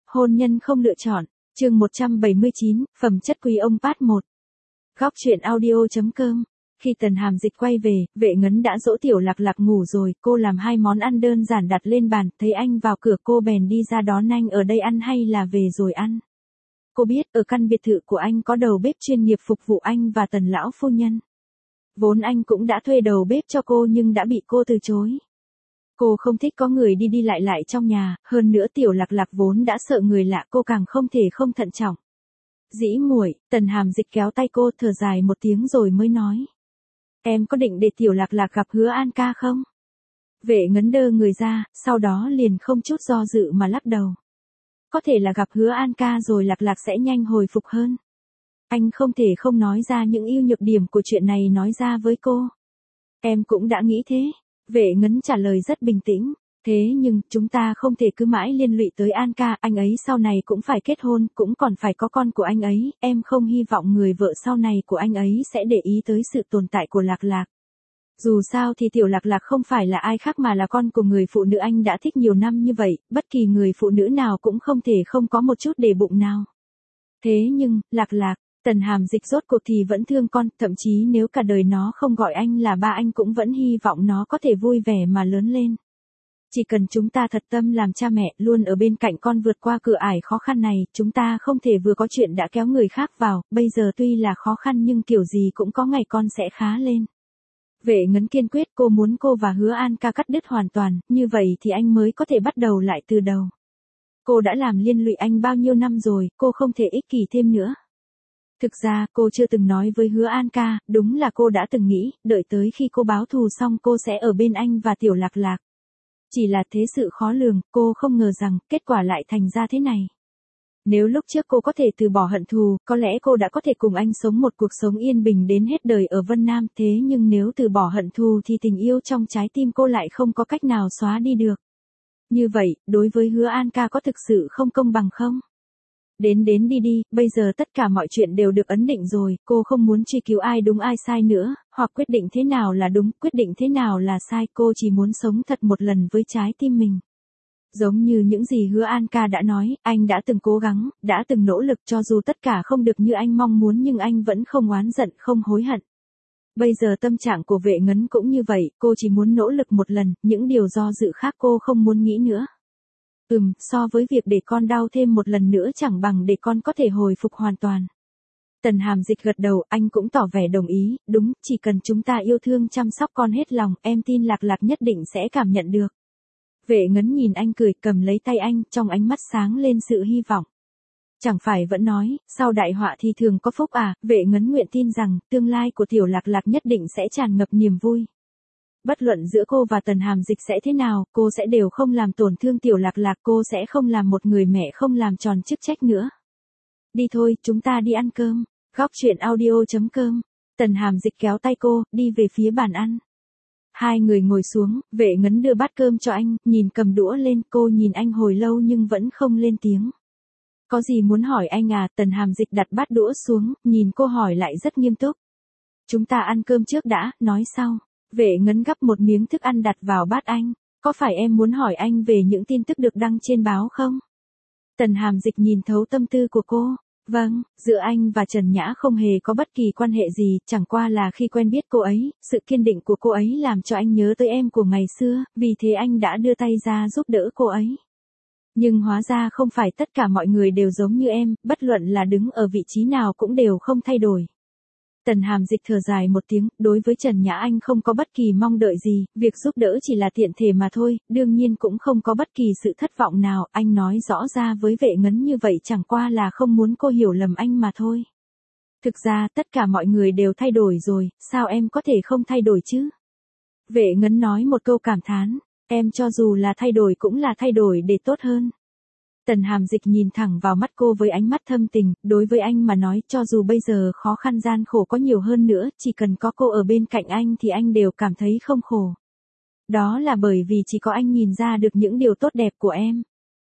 Hôn nhân không lựa chọn, chương 179, phẩm chất quý ông Part 1. Góc truyện audio.com. Khi Tần Hàm Dịch quay về, Vệ Ngấn đã dỗ Tiểu Lạc Lạc ngủ rồi, cô làm 2 món ăn đơn giản đặt lên bàn, thấy anh vào cửa cô bèn đi ra đón anh. Ở đây ăn hay là về rồi ăn? Cô biết, ở căn biệt thự của anh có đầu bếp chuyên nghiệp phục vụ anh và Tần lão phu nhân. Vốn anh cũng đã thuê đầu bếp cho cô nhưng đã bị cô từ chối. Cô không thích có người đi đi lại trong nhà, hơn nữa Tiểu Lạc Lạc vốn đã sợ người lạ, cô càng không thể không thận trọng. Dĩ muội, Tần Hàm Dịch kéo tay cô, thở dài một tiếng rồi mới nói. Em có định để Tiểu Lạc Lạc gặp Hứa An ca không? Vệ Ngấn đơ người ra, sau đó liền không chút do dự mà lắc đầu. Có thể là gặp Hứa An ca rồi Lạc Lạc sẽ nhanh hồi phục hơn. Anh không thể không nói ra những ưu nhược điểm của chuyện này nói ra với cô. Em cũng đã nghĩ thế. Vệ Ngấn trả lời rất bình tĩnh. Thế nhưng, chúng ta không thể cứ mãi liên lụy tới An ca, anh ấy sau này cũng phải kết hôn, cũng còn phải có con của anh ấy, em không hy vọng người vợ sau này của anh ấy sẽ để ý tới sự tồn tại của Lạc Lạc. Dù sao thì Tiểu Lạc Lạc không phải là ai khác mà là con của người phụ nữ anh đã thích nhiều năm như vậy, bất kỳ người phụ nữ nào cũng không thể không có một chút để bụng nào. Thế nhưng, Lạc Lạc, Tần Hàm Dịch rốt cuộc thì vẫn thương con, thậm chí nếu cả đời nó không gọi anh là ba anh cũng vẫn hy vọng nó có thể vui vẻ mà lớn lên. Chỉ cần chúng ta thật tâm làm cha mẹ, luôn ở bên cạnh con vượt qua cửa ải khó khăn này, chúng ta không thể vừa có chuyện đã kéo người khác vào, bây giờ tuy là khó khăn nhưng kiểu gì cũng có ngày con sẽ khá lên. Vệ Ngấn kiên quyết, cô muốn cô và Hứa An ca cắt đứt hoàn toàn, như vậy thì anh mới có thể bắt đầu lại từ đầu. Cô đã làm liên lụy anh bao nhiêu năm rồi, cô không thể ích kỷ thêm nữa. Thực ra, cô chưa từng nói với Hứa An ca, đúng là cô đã từng nghĩ, đợi tới khi cô báo thù xong cô sẽ ở bên anh và Tiểu Lạc Lạc. Chỉ là thế sự khó lường, cô không ngờ rằng, kết quả lại thành ra thế này. Nếu lúc trước cô có thể từ bỏ hận thù, có lẽ cô đã có thể cùng anh sống một cuộc sống yên bình đến hết đời ở Vân Nam, thế nhưng nếu từ bỏ hận thù thì tình yêu trong trái tim cô lại không có cách nào xóa đi được. Như vậy, đối với Hứa An ca có thực sự không công bằng không? Đến đi, bây giờ tất cả mọi chuyện đều được ấn định rồi, cô không muốn truy cứu ai đúng ai sai nữa, hoặc quyết định thế nào là đúng, quyết định thế nào là sai, cô chỉ muốn sống thật một lần với trái tim mình. Giống như những gì Hứa An ca đã nói, anh đã từng cố gắng, đã từng nỗ lực cho dù tất cả không được như anh mong muốn nhưng anh vẫn không oán giận, không hối hận. Bây giờ tâm trạng của Vệ Ngấn cũng như vậy, cô chỉ muốn nỗ lực một lần, những điều do dự khác cô không muốn nghĩ nữa. So với việc để con đau thêm một lần nữa chẳng bằng để con có thể hồi phục hoàn toàn. Tần Hàm Dịch gật đầu, anh cũng tỏ vẻ đồng ý, đúng, chỉ cần chúng ta yêu thương chăm sóc con hết lòng, em tin Lạc Lạc nhất định sẽ cảm nhận được. Vệ Ngấn nhìn anh cười, cầm lấy tay anh, trong ánh mắt sáng lên sự hy vọng. Chẳng phải vẫn nói, sau đại họa thì thường có phúc à, Vệ Ngấn nguyện tin rằng, tương lai của Tiểu Lạc Lạc nhất định sẽ tràn ngập niềm vui. Bất luận giữa cô và Tần Hàm Dịch sẽ thế nào, cô sẽ đều không làm tổn thương Tiểu Lạc Lạc, cô sẽ không làm một người mẹ không làm tròn chức trách nữa. Đi thôi, chúng ta đi ăn cơm. Góc truyện audio.com. Tần Hàm Dịch kéo tay cô, đi về phía bàn ăn. Hai người ngồi xuống, Vệ Ngấn đưa bát cơm cho anh, nhìn cầm đũa lên, cô nhìn anh hồi lâu nhưng vẫn không lên tiếng. Có gì muốn hỏi anh à? Tần Hàm Dịch đặt bát đũa xuống, nhìn cô hỏi lại rất nghiêm túc. Chúng ta ăn cơm trước đã, nói sau. Vệ Ngấn gắp một miếng thức ăn đặt vào bát anh. Có phải em muốn hỏi anh về những tin tức được đăng trên báo không? Tần Hàm Dịch nhìn thấu tâm tư của cô. Vâng, giữa anh và Trần Nhã không hề có bất kỳ quan hệ gì, chẳng qua là khi quen biết cô ấy, sự kiên định của cô ấy làm cho anh nhớ tới em của ngày xưa, vì thế anh đã đưa tay ra giúp đỡ cô ấy. Nhưng hóa ra không phải tất cả mọi người đều giống như em, bất luận là đứng ở vị trí nào cũng đều không thay đổi. Tần Hàm Dịch thở dài một tiếng, đối với Trần Nhã anh không có bất kỳ mong đợi gì, việc giúp đỡ chỉ là tiện thể mà thôi, đương nhiên cũng không có bất kỳ sự thất vọng nào, anh nói rõ ra với Vệ Ngấn như vậy chẳng qua là không muốn cô hiểu lầm anh mà thôi. Thực ra tất cả mọi người đều thay đổi rồi, sao em có thể không thay đổi chứ? Vệ Ngấn nói một câu cảm thán, em cho dù là thay đổi cũng là thay đổi để tốt hơn. Tần Hàm Dịch nhìn thẳng vào mắt cô với ánh mắt thâm tình, đối với anh mà nói cho dù bây giờ khó khăn gian khổ có nhiều hơn nữa, chỉ cần có cô ở bên cạnh anh thì anh đều cảm thấy không khổ. Đó là bởi vì chỉ có anh nhìn ra được những điều tốt đẹp của em.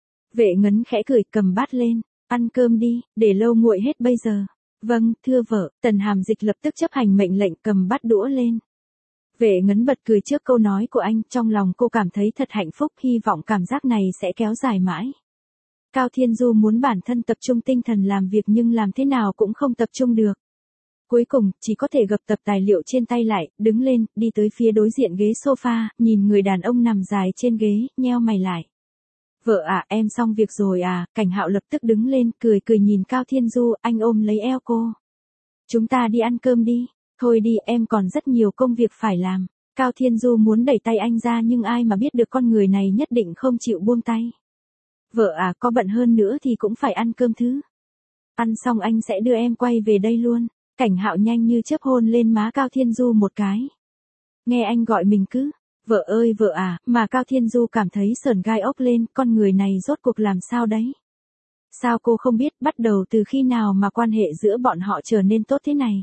Vệ Ngấn khẽ cười, cầm bát lên, ăn cơm đi, để lâu nguội hết bây giờ. Vâng, thưa vợ. Tần Hàm Dịch lập tức chấp hành mệnh lệnh, cầm bát đũa lên. Vệ Ngấn bật cười trước câu nói của anh, trong lòng cô cảm thấy thật hạnh phúc, hy vọng cảm giác này sẽ kéo dài mãi. Cao Thiên Du muốn bản thân tập trung tinh thần làm việc nhưng làm thế nào cũng không tập trung được. Cuối cùng, chỉ có thể gập tập tài liệu trên tay lại, đứng lên, đi tới phía đối diện ghế sofa, nhìn người đàn ông nằm dài trên ghế, nheo mày lại. Vợ à, em xong việc rồi à, Cảnh Hạo lập tức đứng lên, cười cười nhìn Cao Thiên Du, anh ôm lấy eo cô. Chúng ta đi ăn cơm đi, thôi đi, em còn rất nhiều công việc phải làm. Cao Thiên Du muốn đẩy tay anh ra nhưng ai mà biết được con người này nhất định không chịu buông tay. Vợ à, có bận hơn nữa thì cũng phải ăn cơm thứ. Ăn xong anh sẽ đưa em quay về đây luôn. Cảnh Hạo nhanh như chớp hôn lên má Cao Thiên Du một cái. Nghe anh gọi mình cứ, vợ ơi vợ à, mà Cao Thiên Du cảm thấy sởn gai ốc lên, con người này rốt cuộc làm sao đấy? Sao cô không biết bắt đầu từ khi nào mà quan hệ giữa bọn họ trở nên tốt thế này?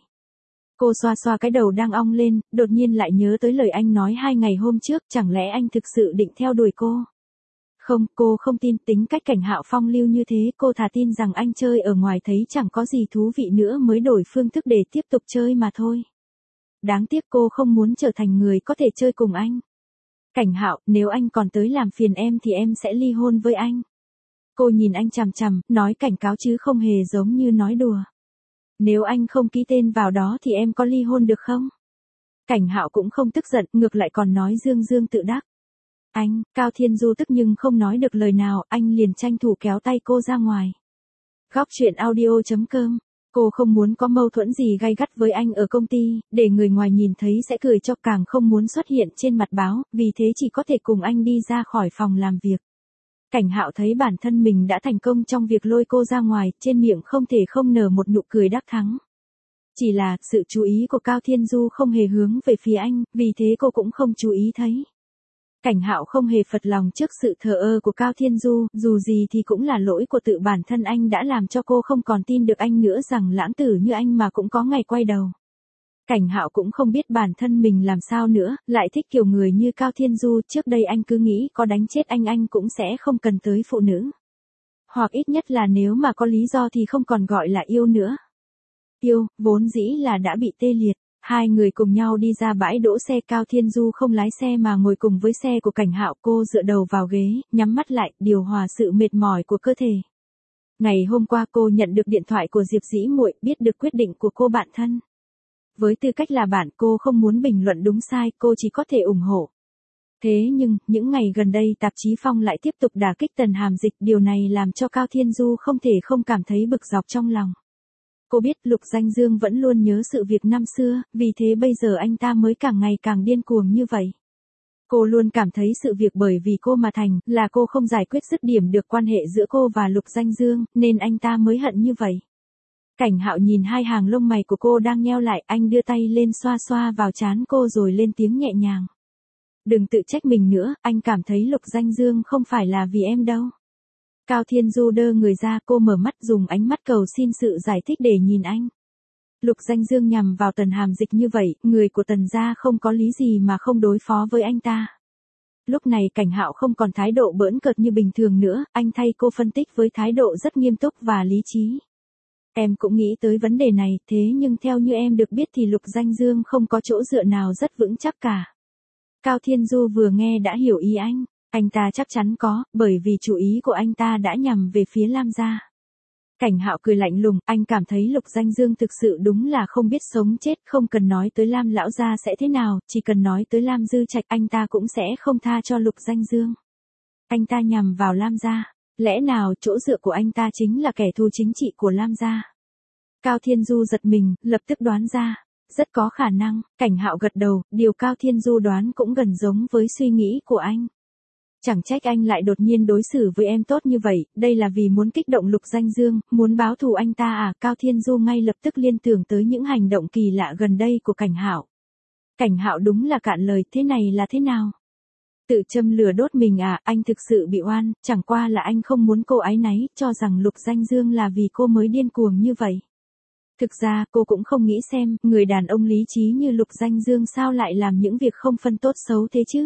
Cô xoa xoa cái đầu đang ong lên, đột nhiên lại nhớ tới lời anh nói 2 ngày hôm trước, chẳng lẽ anh thực sự định theo đuổi cô? Không, cô không tin, tính cách Cảnh Hạo phong lưu như thế, cô thà tin rằng anh chơi ở ngoài thấy chẳng có gì thú vị nữa mới đổi phương thức để tiếp tục chơi mà thôi. Đáng tiếc cô không muốn trở thành người có thể chơi cùng anh. Cảnh Hạo, nếu anh còn tới làm phiền em thì em sẽ ly hôn với anh. Cô nhìn anh chằm chằm, nói cảnh cáo chứ không hề giống như nói đùa. Nếu anh không ký tên vào đó thì em có ly hôn được không? Cảnh Hạo cũng không tức giận, ngược lại còn nói dương dương tự đắc. Anh, Cao Thiên Du tức nhưng không nói được lời nào, anh liền tranh thủ kéo tay cô ra ngoài. Góc truyện audio.com. Cô không muốn có mâu thuẫn gì gay gắt với anh ở công ty, để người ngoài nhìn thấy sẽ cười cho, càng không muốn xuất hiện trên mặt báo, vì thế chỉ có thể cùng anh đi ra khỏi phòng làm việc. Cảnh Hạo thấy bản thân mình đã thành công trong việc lôi cô ra ngoài, trên miệng không thể không nở một nụ cười đắc thắng. Chỉ là, sự chú ý của Cao Thiên Du không hề hướng về phía anh, vì thế cô cũng không chú ý thấy. Cảnh Hạo không hề phật lòng trước sự thờ ơ của Cao Thiên Du, dù gì thì cũng là lỗi của tự bản thân anh đã làm cho cô không còn tin được anh nữa, rằng lãng tử như anh mà cũng có ngày quay đầu. Cảnh Hạo cũng không biết bản thân mình làm sao nữa, lại thích kiểu người như Cao Thiên Du, trước đây anh cứ nghĩ có đánh chết anh cũng sẽ không cần tới phụ nữ. Hoặc ít nhất là nếu mà có lý do thì không còn gọi là yêu nữa. Yêu, vốn dĩ là đã bị tê liệt. Hai người cùng nhau đi ra bãi đỗ xe, Cao Thiên Du không lái xe mà ngồi cùng với xe của Cảnh Hạo, cô dựa đầu vào ghế, nhắm mắt lại, điều hòa sự mệt mỏi của cơ thể. Ngày hôm qua cô nhận được điện thoại của Diệp Dĩ Muội, biết được quyết định của cô bạn thân. Với tư cách là bạn, cô không muốn bình luận đúng sai, cô chỉ có thể ủng hộ. Thế nhưng, những ngày gần đây tạp chí Phong lại tiếp tục đả kích Tần Hàm Dịch, điều này làm cho Cao Thiên Du không thể không cảm thấy bực dọc trong lòng. Cô biết Lục Danh Dương vẫn luôn nhớ sự việc năm xưa, vì thế bây giờ anh ta mới càng ngày càng điên cuồng như vậy. Cô luôn cảm thấy sự việc bởi vì cô mà thành, là cô không giải quyết dứt điểm được quan hệ giữa cô và Lục Danh Dương, nên anh ta mới hận như vậy. Cảnh Hạo nhìn hai hàng lông mày của cô đang nheo lại, anh đưa tay lên xoa xoa vào trán cô rồi lên tiếng nhẹ nhàng. Đừng tự trách mình nữa, anh cảm thấy Lục Danh Dương không phải là vì em đâu. Cao Thiên Du đơ người ra, cô mở mắt dùng ánh mắt cầu xin sự giải thích để nhìn anh. Lục Danh Dương nhằm vào Tần Hàm Dịch như vậy, người của Tần gia không có lý gì mà không đối phó với anh ta. Lúc này Cảnh Hạo không còn thái độ bỡn cợt như bình thường nữa, anh thay cô phân tích với thái độ rất nghiêm túc và lý trí. Em cũng nghĩ tới vấn đề này, thế nhưng theo như em được biết thì Lục Danh Dương không có chỗ dựa nào rất vững chắc cả. Cao Thiên Du vừa nghe đã hiểu ý anh. Anh ta chắc chắn có, bởi vì chủ ý của anh ta đã nhằm về phía Lam gia. Cảnh Hạo cười lạnh lùng, anh cảm thấy Lục Danh Dương thực sự đúng là không biết sống chết, không cần nói tới Lam lão gia sẽ thế nào, chỉ cần nói tới Lam Dư Trạch anh ta cũng sẽ không tha cho Lục Danh Dương. Anh ta nhằm vào Lam gia, lẽ nào chỗ dựa của anh ta chính là kẻ thù chính trị của Lam gia? Cao Thiên Du giật mình, lập tức đoán ra. Rất có khả năng, Cảnh Hạo gật đầu, điều Cao Thiên Du đoán cũng gần giống với suy nghĩ của anh. Chẳng trách anh lại đột nhiên đối xử với em tốt như vậy, đây là vì muốn kích động Lục Danh Dương, muốn báo thù anh ta à? Cao Thiên Du ngay lập tức liên tưởng tới những hành động kỳ lạ gần đây của Cảnh Hạo. Cảnh Hạo đúng là cạn lời, thế này là thế nào? Tự châm lửa đốt mình à? Anh thực sự bị oan, chẳng qua là anh không muốn cô áy náy, cho rằng Lục Danh Dương là vì cô mới điên cuồng như vậy. Thực ra, cô cũng không nghĩ xem, người đàn ông lý trí như Lục Danh Dương sao lại làm những việc không phân tốt xấu thế chứ?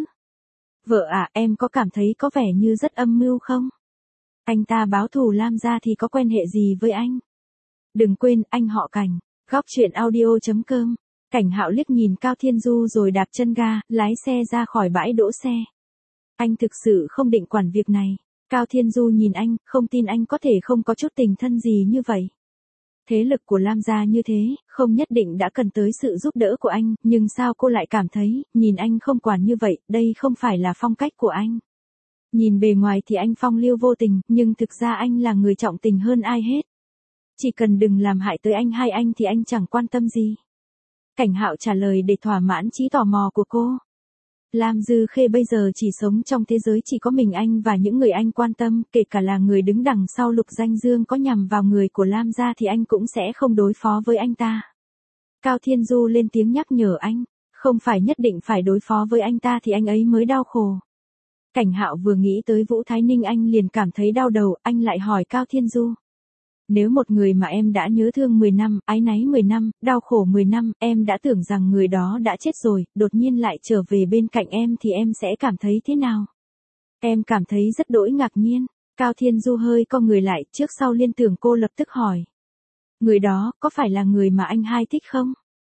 Vợ à, em có cảm thấy có vẻ như rất âm mưu không? Anh ta báo thù Lam gia thì có quan hệ gì với anh? Đừng quên, anh họ Cảnh. Góc truyện audio.com. Cảnh Hạo liếc nhìn Cao Thiên Du rồi đạp chân ga, lái xe ra khỏi bãi đỗ xe. Anh thực sự không định quản việc này. Cao Thiên Du nhìn anh, không tin anh có thể không có chút tình thân gì như vậy. Thế lực của Lam gia như thế, không nhất định đã cần tới sự giúp đỡ của anh, nhưng sao cô lại cảm thấy, nhìn anh không quản như vậy, đây không phải là phong cách của anh. Nhìn bề ngoài thì anh phong lưu vô tình, nhưng thực ra anh là người trọng tình hơn ai hết. Chỉ cần đừng làm hại tới anh hay anh thì anh chẳng quan tâm gì. Cảnh Hạo trả lời để thỏa mãn trí tò mò của cô. Lam Dư Khê bây giờ chỉ sống trong thế giới chỉ có mình anh và những người anh quan tâm, kể cả là người đứng đằng sau Lục Danh Dương có nhằm vào người của Lam gia thì anh cũng sẽ không đối phó với anh ta. Cao Thiên Du lên tiếng nhắc nhở anh, không phải nhất định phải đối phó với anh ta thì anh ấy mới đau khổ. Cảnh Hạo vừa nghĩ tới Vũ Thái Ninh anh liền cảm thấy đau đầu, anh lại hỏi Cao Thiên Du. Nếu một người mà em đã nhớ thương 10 năm, áy náy 10 năm, đau khổ 10 năm, em đã tưởng rằng người đó đã chết rồi, đột nhiên lại trở về bên cạnh em thì em sẽ cảm thấy thế nào? Em cảm thấy rất đỗi ngạc nhiên. Cao Thiên Du hơi co người lại, trước sau liên tưởng cô lập tức hỏi. Người đó, có phải là người mà anh hai thích không?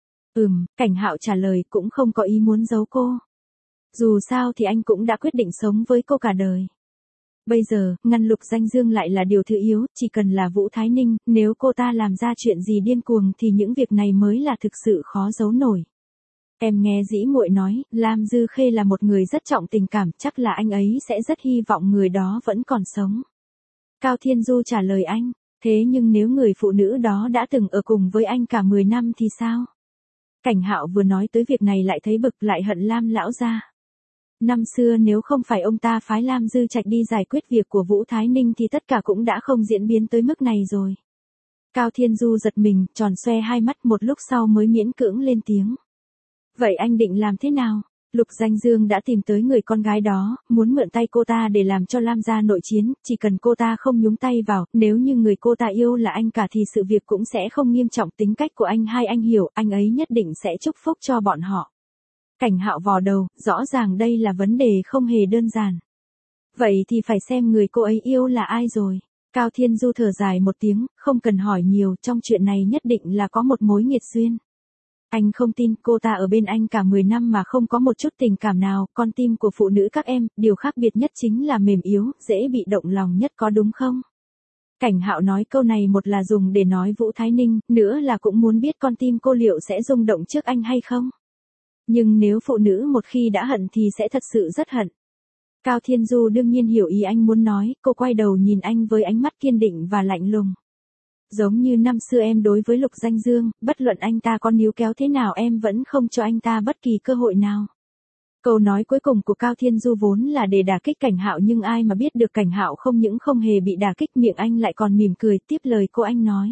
Cảnh Hạo trả lời cũng không có ý muốn giấu cô. Dù sao thì anh cũng đã quyết định sống với cô cả đời. Bây giờ, ngăn Lục Danh Dương lại là điều thứ yếu, chỉ cần là Vũ Thái Ninh, nếu cô ta làm ra chuyện gì điên cuồng thì những việc này mới là thực sự khó giấu nổi. Em nghe dĩ muội nói, Lam Dư Khê là một người rất trọng tình cảm, chắc là anh ấy sẽ rất hy vọng người đó vẫn còn sống. Cao Thiên Du trả lời anh, thế nhưng nếu người phụ nữ đó đã từng ở cùng với anh cả 10 năm thì sao? Cảnh Hạo vừa nói tới việc này lại thấy bực lại hận Lam lão gia. Năm xưa nếu không phải ông ta phái Lam Dư Trạch đi giải quyết việc của Vũ Thái Ninh thì tất cả cũng đã không diễn biến tới mức này rồi. Cao Thiên Du giật mình, tròn xoe hai mắt một lúc sau mới miễn cưỡng lên tiếng. Vậy anh định làm thế nào? Lục Danh Dương đã tìm tới người con gái đó, muốn mượn tay cô ta để làm cho Lam gia nội chiến, chỉ cần cô ta không nhúng tay vào, nếu như người cô ta yêu là anh cả thì sự việc cũng sẽ không nghiêm trọng, tính cách của anh hai anh hiểu, anh ấy nhất định sẽ chúc phúc cho bọn họ. Cảnh Hạo vò đầu, rõ ràng đây là vấn đề không hề đơn giản. Vậy thì phải xem người cô ấy yêu là ai rồi. Cao Thiên Du thở dài một tiếng, không cần hỏi nhiều, trong chuyện này nhất định là có một mối nghiệt duyên. Anh không tin cô ta ở bên anh cả 10 năm mà không có một chút tình cảm nào, con tim của phụ nữ các em, điều khác biệt nhất chính là mềm yếu, dễ bị động lòng nhất có đúng không? Cảnh Hạo nói câu này một là dùng để nói Vũ Thái Ninh, nữa là cũng muốn biết con tim cô liệu sẽ rung động trước anh hay không? Nhưng nếu phụ nữ một khi đã hận thì sẽ thật sự rất hận. Cao Thiên Du đương nhiên hiểu ý anh muốn nói, cô quay đầu nhìn anh với ánh mắt kiên định và lạnh lùng. Giống như năm xưa em đối với Lục Danh Dương, bất luận anh ta có níu kéo thế nào em vẫn không cho anh ta bất kỳ cơ hội nào. Câu nói cuối cùng của Cao Thiên Du vốn là để đả kích Cảnh Hạo nhưng ai mà biết được Cảnh Hạo không những không hề bị đả kích, miệng anh lại còn mỉm cười tiếp lời cô, anh nói.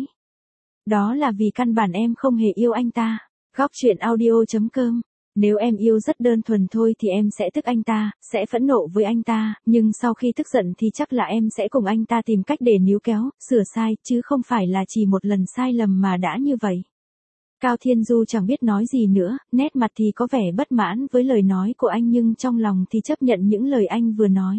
Đó là vì căn bản em không hề yêu anh ta. Góc truyện audio.com. Nếu em yêu rất đơn thuần thôi thì em sẽ tức anh ta, sẽ phẫn nộ với anh ta, nhưng sau khi tức giận thì chắc là em sẽ cùng anh ta tìm cách để níu kéo, sửa sai, chứ không phải là chỉ một lần sai lầm mà đã như vậy. Cao Thiên Du chẳng biết nói gì nữa, nét mặt thì có vẻ bất mãn với lời nói của anh nhưng trong lòng thì chấp nhận những lời anh vừa nói.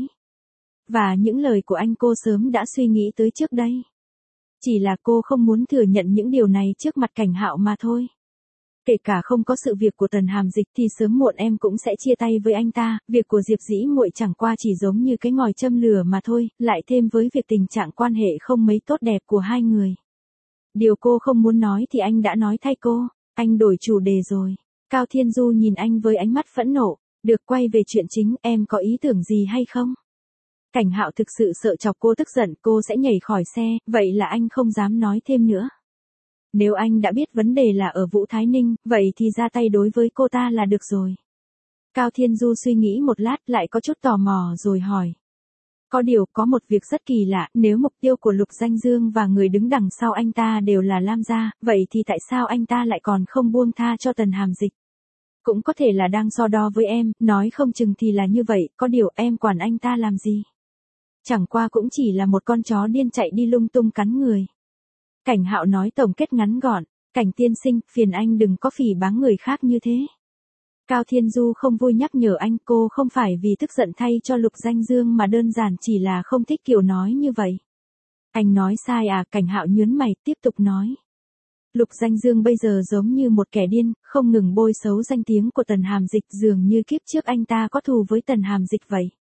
Và những lời của anh cô sớm đã suy nghĩ tới trước đây. Chỉ là cô không muốn thừa nhận những điều này trước mặt Cảnh Hạo mà thôi. Kể cả không có sự việc của Tần Hàm Dịch thì sớm muộn em cũng sẽ chia tay với anh ta, việc của Diệp Dĩ Muội chẳng qua chỉ giống như cái ngòi châm lửa mà thôi, lại thêm với việc tình trạng quan hệ không mấy tốt đẹp của hai người. Điều cô không muốn nói thì anh đã nói thay cô, anh đổi chủ đề rồi. Cao Thiên Du nhìn anh với ánh mắt phẫn nộ, được, quay về chuyện chính, em có ý tưởng gì hay không? Cảnh Hạo thực sự sợ chọc cô tức giận, cô sẽ nhảy khỏi xe, vậy là anh không dám nói thêm nữa. Nếu anh đã biết vấn đề là ở Vũ Thái Ninh, vậy thì ra tay đối với cô ta là được rồi. Cao Thiên Du suy nghĩ một lát lại có chút tò mò rồi hỏi. Có điều, có một việc rất kỳ lạ, nếu mục tiêu của Lục Danh Dương và người đứng đằng sau anh ta đều là Lam gia, vậy thì tại sao anh ta lại còn không buông tha cho Tần Hàm Dịch? Cũng có thể là đang so đo với em, nói không chừng thì là như vậy, có điều em quản anh ta làm gì? Chẳng qua cũng chỉ là một con chó điên chạy đi lung tung cắn người. Cảnh Hạo nói tổng kết ngắn gọn, Cảnh tiên sinh, phiền anh đừng có phỉ báng người khác như thế. Cao Thiên Du không vui nhắc nhở anh, cô không phải vì tức giận thay cho Lục Danh Dương mà đơn giản chỉ là không thích kiểu nói như vậy. Anh nói sai à? Cảnh Hạo nhướng mày, tiếp tục nói. Lục Danh Dương bây giờ giống như một kẻ điên, không ngừng bôi xấu danh tiếng của Tần Hàm Dịch, dường như kiếp trước anh ta có thù với Tần Hàm Dịch vậy.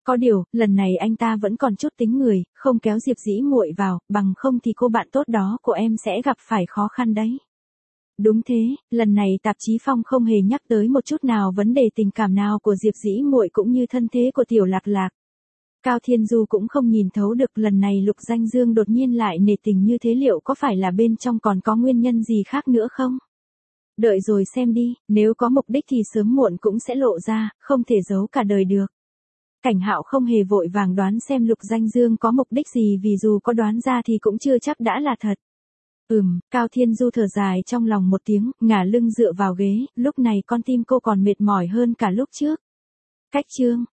Có điều, lần này anh ta vẫn còn chút tính người, không kéo Diệp Dĩ muội vào, bằng không thì cô bạn tốt đó của em sẽ gặp phải khó khăn đấy. Đúng thế, lần này tạp chí Phong không hề nhắc tới một chút nào vấn đề tình cảm nào của Diệp Dĩ muội cũng như thân thế của Tiểu Lạc Lạc. Cao Thiên Du cũng không nhìn thấu được lần này Lục Danh Dương đột nhiên lại nể tình như thế, liệu có phải là bên trong còn có nguyên nhân gì khác nữa không? Đợi rồi xem đi, nếu có mục đích thì sớm muộn cũng sẽ lộ ra, không thể giấu cả đời được. Cảnh Hạo không hề vội vàng đoán xem Lục Danh Dương có mục đích gì, vì dù có đoán ra thì cũng chưa chắc đã là thật. Cao Thiên Du thở dài trong lòng một tiếng, ngả lưng dựa vào ghế, lúc này con tim cô còn mệt mỏi hơn cả lúc trước. Cách chương